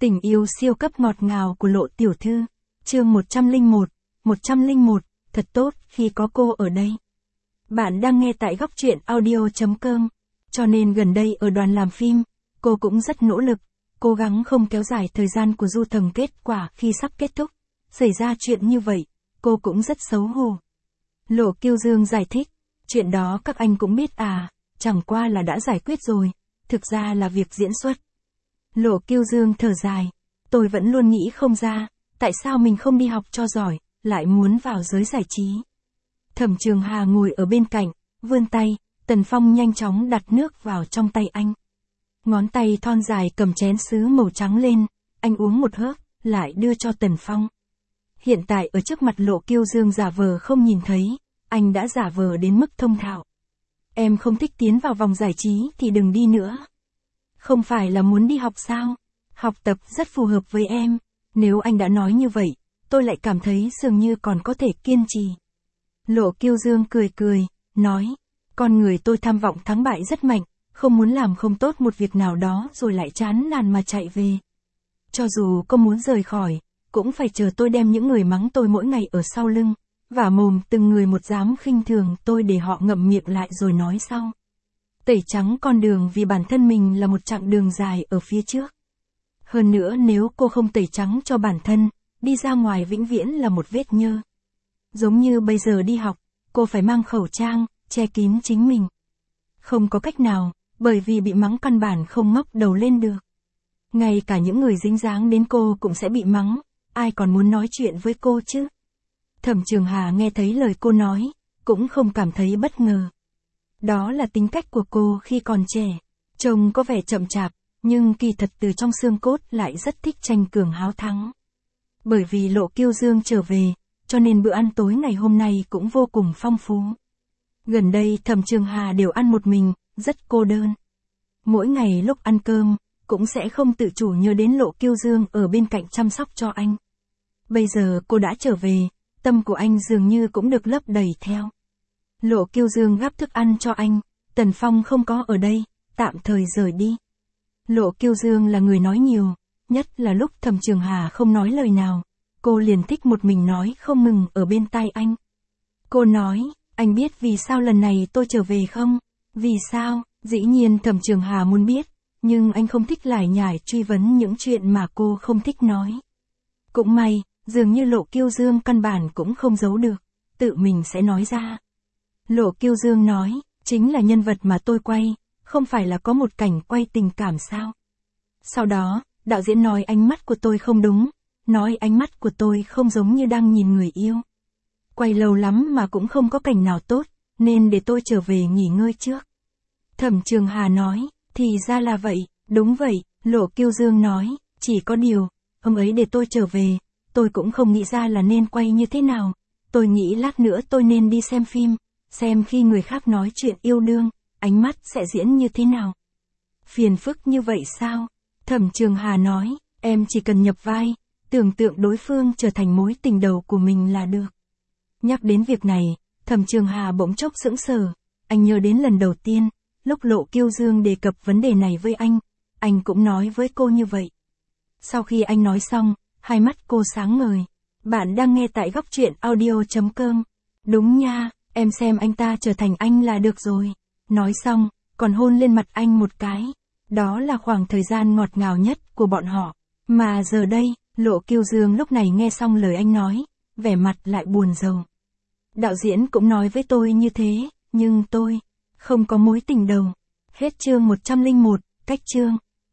Tình yêu siêu cấp ngọt ngào của Lộ tiểu thư. Chương 101, thật tốt khi có cô ở đây. Bạn đang nghe tại góc truyện audio.com. Cho nên gần đây ở đoàn làm phim, cô cũng rất nỗ lực, cố gắng không kéo dài thời gian của Du Thần kết quả khi sắp kết thúc. Xảy ra chuyện như vậy, cô cũng rất xấu hổ. Lộ Kiêu Dương giải thích, chuyện đó các anh cũng biết à, chẳng qua là đã giải quyết rồi, thực ra là việc diễn xuất. Lộ Kiêu Dương thở dài, tôi vẫn luôn nghĩ không ra, tại sao mình không đi học cho giỏi, lại muốn vào giới giải trí. Thẩm Trường Hà ngồi ở bên cạnh, vươn tay, Tần Phong nhanh chóng đặt nước vào trong tay anh. Ngón tay thon dài cầm chén sứ màu trắng lên, anh uống một hớp, lại đưa cho Tần Phong. Hiện tại ở trước mặt Lộ Kiêu Dương giả vờ không nhìn thấy, anh đã giả vờ đến mức thông thạo. Em không thích tiến vào vòng giải trí thì đừng đi nữa. Không phải là muốn đi học sao? Học tập rất phù hợp với em. Nếu anh đã nói như vậy, tôi lại cảm thấy dường như còn có thể kiên trì. Lộ Kiêu Dương cười cười, nói, con người tôi tham vọng thắng bại rất mạnh, không muốn làm không tốt một việc nào đó rồi lại chán nản mà chạy về. Cho dù có muốn rời khỏi, cũng phải chờ tôi đem những người mắng tôi mỗi ngày ở sau lưng, vả mồm từng người một dám khinh thường tôi để họ ngậm miệng lại rồi nói sau. Tẩy trắng con đường vì bản thân mình là một chặng đường dài ở phía trước. Hơn nữa nếu cô không tẩy trắng cho bản thân, đi ra ngoài vĩnh viễn là một vết nhơ. Giống như bây giờ đi học, cô phải mang khẩu trang, che kín chính mình. Không có cách nào, bởi vì bị mắng căn bản không ngóc đầu lên được. Ngay cả những người dính dáng đến cô cũng sẽ bị mắng, ai còn muốn nói chuyện với cô chứ? Thẩm Trường Hà nghe thấy lời cô nói, cũng không cảm thấy bất ngờ. Đó là tính cách của cô khi còn trẻ, trông có vẻ chậm chạp, nhưng kỳ thật từ trong xương cốt lại rất thích tranh cường háo thắng. Bởi vì Lộ Kiêu Dương trở về, cho nên bữa ăn tối ngày hôm nay cũng vô cùng phong phú. Gần đây Thẩm Trường Hà đều ăn một mình, rất cô đơn. Mỗi ngày lúc ăn cơm, cũng sẽ không tự chủ nhớ đến Lộ Kiêu Dương ở bên cạnh chăm sóc cho anh. Bây giờ cô đã trở về, tâm của anh dường như cũng được lấp đầy theo. Lộ Kiêu Dương gắp thức ăn cho anh, Tần Phong không có ở đây, tạm thời rời đi. Lộ Kiêu Dương là người nói nhiều, nhất là lúc Thẩm Trường Hà không nói lời nào, cô liền thích một mình nói không ngừng ở bên tai anh. Cô nói, anh biết vì sao lần này tôi trở về không? Vì sao? Dĩ nhiên Thẩm Trường Hà muốn biết, nhưng anh không thích lải nhải truy vấn những chuyện mà cô không thích nói. Cũng may, dường như Lộ Kiêu Dương căn bản cũng không giấu được, tự mình sẽ nói ra. Lộ Kiêu Dương nói, chính là nhân vật mà tôi quay, không phải là có một cảnh quay tình cảm sao? Sau đó, đạo diễn nói ánh mắt của tôi không đúng, nói ánh mắt của tôi không giống như đang nhìn người yêu. Quay lâu lắm mà cũng không có cảnh nào tốt, nên để tôi trở về nghỉ ngơi trước. Thẩm Trường Hà nói, thì ra là vậy, đúng vậy, Lộ Kiêu Dương nói, chỉ có điều, hôm ấy để tôi trở về, tôi cũng không nghĩ ra là nên quay như thế nào, tôi nghĩ lát nữa tôi nên đi xem phim, xem khi người khác nói chuyện yêu đương, ánh mắt sẽ diễn như thế nào. Phiền phức như vậy sao? Thẩm Trường Hà nói, em chỉ cần nhập vai, tưởng tượng đối phương trở thành mối tình đầu của mình là được. Nhắc đến việc này, Thẩm Trường Hà bỗng chốc sững sờ, anh nhớ đến lần đầu tiên, lúc Lộ Kiêu Dương đề cập vấn đề này với anh cũng nói với cô như vậy. Sau khi anh nói xong, hai mắt cô sáng ngời. Bạn đang nghe tại góc truyện audio.com. Đúng nha, em xem anh ta trở thành anh là được rồi. Nói xong, còn hôn lên mặt anh một cái. Đó là khoảng thời gian ngọt ngào nhất của bọn họ. Mà giờ đây, Lộ Kiêu Dương lúc này nghe xong lời anh nói, vẻ mặt lại buồn rầu. Đạo diễn cũng nói với tôi như thế, nhưng tôi không có mối tình đầu. Hết chương 101, cách chương.